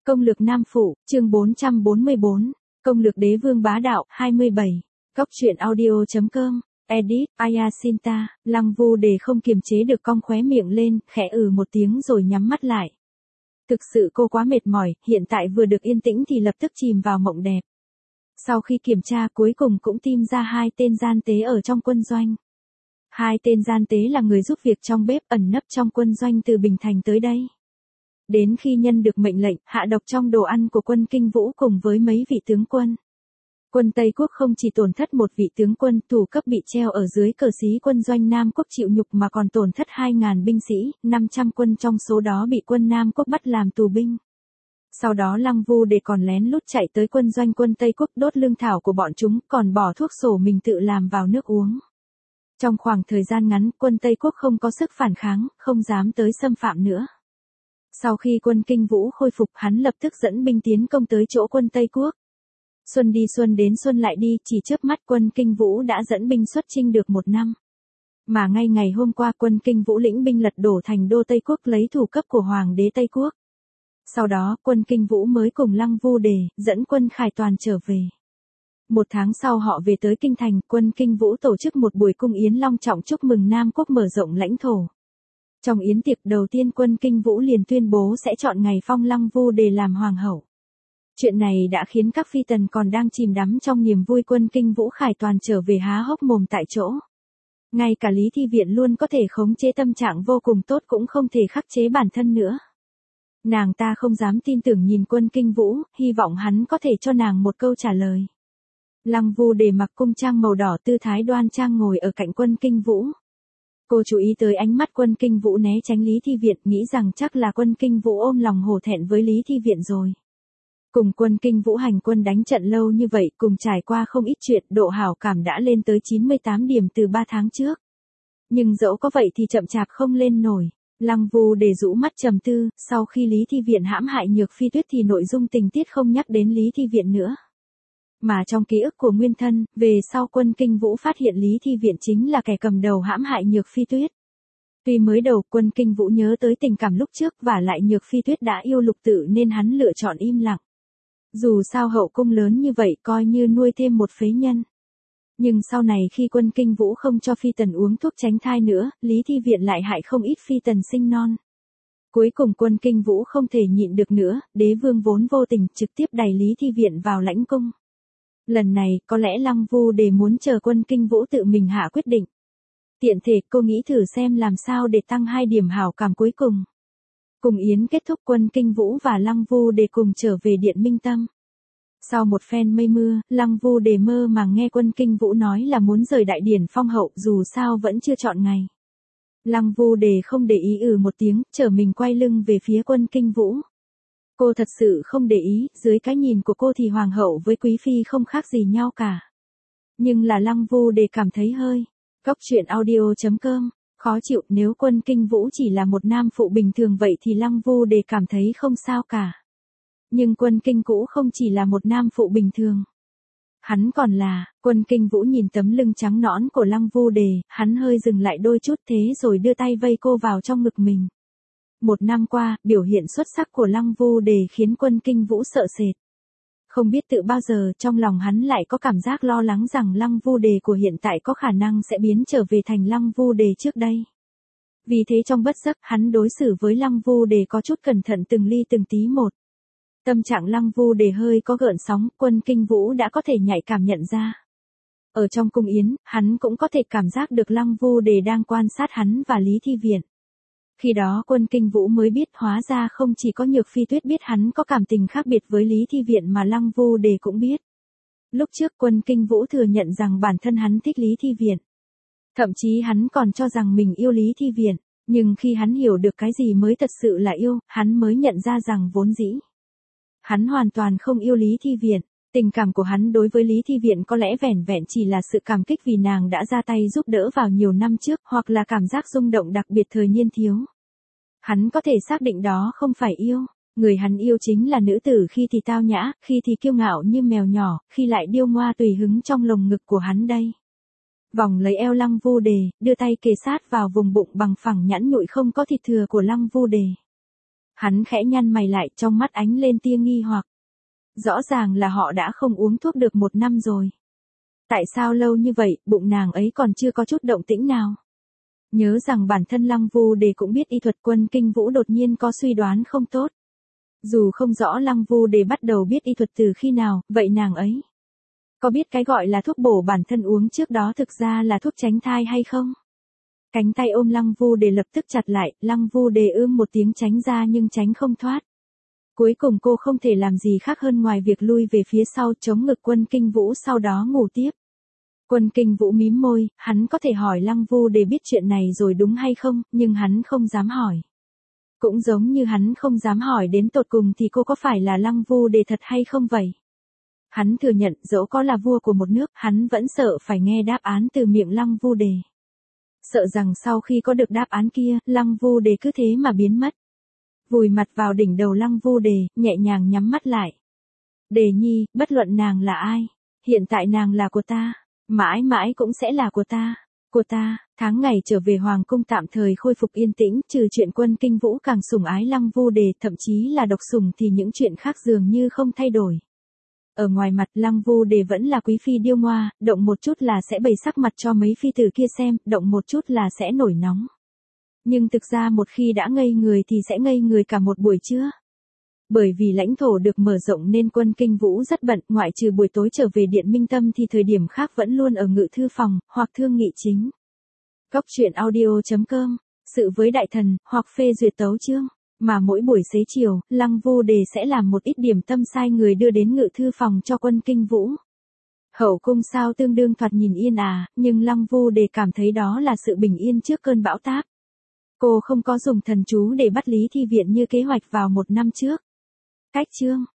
Công lược Nam Phụ, chương 444, Công lược Đế Vương Bá Đạo, 27. Góc truyện audio.com, edit, Ayasinta, Lăng Vu Đề không kiềm chế được cong khóe miệng lên, khẽ một tiếng rồi nhắm mắt lại. Thực sự cô quá mệt mỏi, hiện tại vừa được yên tĩnh thì lập tức chìm vào mộng đẹp. Sau khi kiểm tra cuối cùng cũng tìm ra 2 tên gian tế ở trong quân doanh. 2 tên gian tế là người giúp việc trong bếp ẩn nấp trong quân doanh từ Bình Thành tới đây. Đến khi nhân được mệnh lệnh, hạ độc trong đồ ăn của quân Kinh Vũ cùng với mấy vị tướng quân. Quân Tây Quốc không chỉ tổn thất một vị tướng quân thủ cấp bị treo ở dưới cờ xí quân doanh Nam Quốc chịu nhục mà còn tổn thất 2.000 binh sĩ, 500 quân trong số đó bị quân Nam Quốc bắt làm tù binh. Sau đó Lăng Vu Đề còn lén lút chạy tới quân doanh quân Tây Quốc đốt lương thảo của bọn chúng, còn bỏ thuốc sổ mình tự làm vào nước uống. Trong khoảng thời gian ngắn, quân Tây Quốc không có sức phản kháng, không dám tới xâm phạm nữa. Sau khi quân Kinh Vũ khôi phục, hắn lập tức dẫn binh tiến công tới chỗ quân Tây Quốc. Xuân đi xuân đến xuân lại đi, chỉ chớp mắt quân Kinh Vũ đã dẫn binh xuất chinh được 1 năm. Mà ngay ngày hôm qua quân Kinh Vũ lĩnh binh lật đổ thành đô Tây Quốc lấy thủ cấp của Hoàng đế Tây Quốc. Sau đó quân Kinh Vũ mới cùng Lăng Vu Đề dẫn quân Khải Toàn trở về. 1 tháng sau họ về tới Kinh Thành, quân Kinh Vũ tổ chức một buổi cung yến long trọng chúc mừng Nam Quốc mở rộng lãnh thổ. Trong yến tiệc đầu tiên quân Kinh Vũ liền tuyên bố sẽ chọn ngày phong Lăng Vu Đề làm hoàng hậu. Chuyện này đã khiến các phi tần còn đang chìm đắm trong niềm vui quân Kinh Vũ Khải Toàn trở về há hốc mồm tại chỗ. Ngay cả Lý Thi Viện luôn có thể khống chế tâm trạng vô cùng tốt cũng không thể khắc chế bản thân nữa. Nàng ta không dám tin tưởng nhìn quân Kinh Vũ, hy vọng hắn có thể cho nàng một câu trả lời. Lăng Vu Đề mặc cung trang màu đỏ tư thái đoan trang ngồi ở cạnh quân Kinh Vũ. Cô chú ý tới ánh mắt quân Kinh Vũ né tránh Lý Thi Viện, nghĩ rằng chắc là quân Kinh Vũ ôm lòng hổ thẹn với Lý Thi Viện rồi. Cùng quân Kinh Vũ hành quân đánh trận lâu như vậy, cùng trải qua không ít chuyện, độ hảo cảm đã lên tới 98 điểm từ 3 tháng trước. Nhưng dẫu có vậy thì chậm chạp không lên nổi. Lăng Vu Đề rũ mắt trầm tư, sau khi Lý Thi Viện hãm hại Nhược Phi Tuyết thì nội dung tình tiết không nhắc đến Lý Thi Viện nữa. Mà trong ký ức của Nguyên Thân, về sau quân Kinh Vũ phát hiện Lý Thi Viện chính là kẻ cầm đầu hãm hại Nhược Phi Tuyết. Tuy mới đầu quân Kinh Vũ nhớ tới tình cảm lúc trước và lại Nhược Phi Tuyết đã yêu Lục Tự nên hắn lựa chọn im lặng. Dù sao hậu cung lớn như vậy coi như nuôi thêm một phế nhân. Nhưng sau này khi quân Kinh Vũ không cho phi tần uống thuốc tránh thai nữa, Lý Thi Viện lại hại không ít phi tần sinh non. Cuối cùng quân Kinh Vũ không thể nhịn được nữa, đế vương vốn vô tình trực tiếp đày Lý Thi Viện vào lãnh cung. Lần này, có lẽ Lăng Vu Đề muốn chờ quân Kinh Vũ tự mình hạ quyết định. Tiện thể cô nghĩ thử xem làm sao để tăng 2 điểm hảo cảm cuối cùng. Cùng yến kết thúc quân Kinh Vũ và Lăng Vu Đề cùng trở về Điện Minh Tâm. Sau một phen mây mưa, Lăng Vu Đề mơ màng nghe quân Kinh Vũ nói là muốn rời đại điển phong hậu dù sao vẫn chưa chọn ngày. Lăng Vu Đề không để ý một tiếng, trở mình quay lưng về phía quân Kinh Vũ. Cô thật sự không để ý, dưới cái nhìn của cô thì hoàng hậu với quý phi không khác gì nhau cả. Nhưng là Lăng Vu Đề cảm thấy hơi. Góc truyện audio.com, khó chịu, nếu quân Kinh Vũ chỉ là một nam phụ bình thường vậy thì Lăng Vu Đề cảm thấy không sao cả. Nhưng quân Kinh Vũ không chỉ là một nam phụ bình thường. Hắn còn là, quân Kinh Vũ nhìn tấm lưng trắng nõn của Lăng Vu Đề, hắn hơi dừng lại đôi chút thế rồi đưa tay vây cô vào trong ngực mình. 1 năm qua, biểu hiện xuất sắc của Lăng Vu Đề khiến quân Kinh Vũ sợ sệt. Không biết tự bao giờ trong lòng hắn lại có cảm giác lo lắng rằng Lăng Vu Đề của hiện tại có khả năng sẽ biến trở về thành Lăng Vu Đề trước đây. Vì thế trong bất giấc hắn đối xử với Lăng Vu Đề có chút cẩn thận từng ly từng tí một. Tâm trạng Lăng Vu Đề hơi có gợn sóng, quân Kinh Vũ đã có thể nhạy cảm nhận ra. Ở trong cung yến, hắn cũng có thể cảm giác được Lăng Vu Đề đang quan sát hắn và Lý Thi Viện. Khi đó quân Kinh Vũ mới biết hóa ra không chỉ có Nhược Phi Tuyết biết hắn có cảm tình khác biệt với Lý Thi Viện mà Lăng Vu Đề cũng biết. Lúc trước quân Kinh Vũ thừa nhận rằng bản thân hắn thích Lý Thi Viện. Thậm chí hắn còn cho rằng mình yêu Lý Thi Viện, nhưng khi hắn hiểu được cái gì mới thật sự là yêu, hắn mới nhận ra rằng vốn dĩ hắn hoàn toàn không yêu Lý Thi Viện. Tình cảm của hắn đối với Lý Thi Viện có lẽ vẻn vẹn chỉ là sự cảm kích vì nàng đã ra tay giúp đỡ vào nhiều năm trước, hoặc là cảm giác rung động đặc biệt thời niên thiếu. Hắn có thể xác định đó không phải yêu. Người hắn yêu chính là nữ tử khi thì tao nhã, khi thì kiêu ngạo như mèo nhỏ, khi lại điêu ngoa tùy hứng trong lồng ngực của hắn đây. Vòng lấy eo Lăng Vu Đề, đưa tay kề sát vào vùng bụng bằng phẳng nhẵn nhụi không có thịt thừa của Lăng Vu Đề. Hắn khẽ nhăn mày lại, trong mắt ánh lên tia nghi hoặc. Rõ ràng là họ đã không uống thuốc được 1 năm rồi. Tại sao lâu như vậy, bụng nàng ấy còn chưa có chút động tĩnh nào? Nhớ rằng bản thân Lăng Vu Đề cũng biết y thuật, Quân Kinh Vũ đột nhiên có suy đoán không tốt. Dù không rõ Lăng Vu Đề bắt đầu biết y thuật từ khi nào, vậy nàng ấy có biết cái gọi là thuốc bổ bản thân uống trước đó thực ra là thuốc tránh thai hay không? Cánh tay ôm Lăng Vu Đề lập tức chặt lại, Lăng Vu Đề một tiếng tránh ra nhưng tránh không thoát. Cuối cùng cô không thể làm gì khác hơn ngoài việc lui về phía sau chống ngực Quân Kinh Vũ, sau đó ngủ tiếp. Quân Kinh Vũ mím môi, hắn có thể hỏi Lăng Vu Đề biết chuyện này rồi đúng hay không, nhưng hắn không dám hỏi. Cũng giống như hắn không dám hỏi đến tột cùng thì cô có phải là Lăng Vu Đề thật hay không vậy. Hắn thừa nhận dẫu có là vua của một nước, hắn vẫn sợ phải nghe đáp án từ miệng Lăng Vu Đề. Sợ rằng sau khi có được đáp án kia, Lăng Vu Đề cứ thế mà biến mất. Vùi mặt vào đỉnh đầu Lăng Vu Đề, nhẹ nhàng nhắm mắt lại. Đề nhi, bất luận nàng là ai, hiện tại nàng là của ta, mãi mãi cũng sẽ là của ta. Của ta. Tháng ngày trở về hoàng cung tạm thời khôi phục yên tĩnh, trừ chuyện Quân Kinh Vũ càng sủng ái Lăng Vu Đề, thậm chí là độc sủng thì những chuyện khác dường như không thay đổi. Ở ngoài mặt Lăng Vu Đề vẫn là quý phi điêu ngoa, động một chút là sẽ bày sắc mặt cho mấy phi tử kia xem, động một chút là sẽ nổi nóng. Nhưng thực ra một khi đã ngây người thì sẽ ngây người cả một buổi trưa. Bởi vì lãnh thổ được mở rộng nên Quân Kinh Vũ rất bận, ngoại trừ buổi tối trở về Điện Minh Tâm thì thời điểm khác vẫn luôn ở ngự thư phòng, hoặc thương nghị chính. Góc truyện audio.com, sự với đại thần, hoặc phê duyệt tấu chương. Mà mỗi buổi xế chiều, Lăng Vu Đề sẽ làm một ít điểm tâm sai người đưa đến ngự thư phòng cho Quân Kinh Vũ. Hậu cung sao tương đương thoạt nhìn yên nhưng Lăng Vu Đề cảm thấy đó là sự bình yên trước cơn bão táp. Cô không có dùng thần chú để bắt Lý Thi Viện như kế hoạch vào 1 năm trước. Cách chương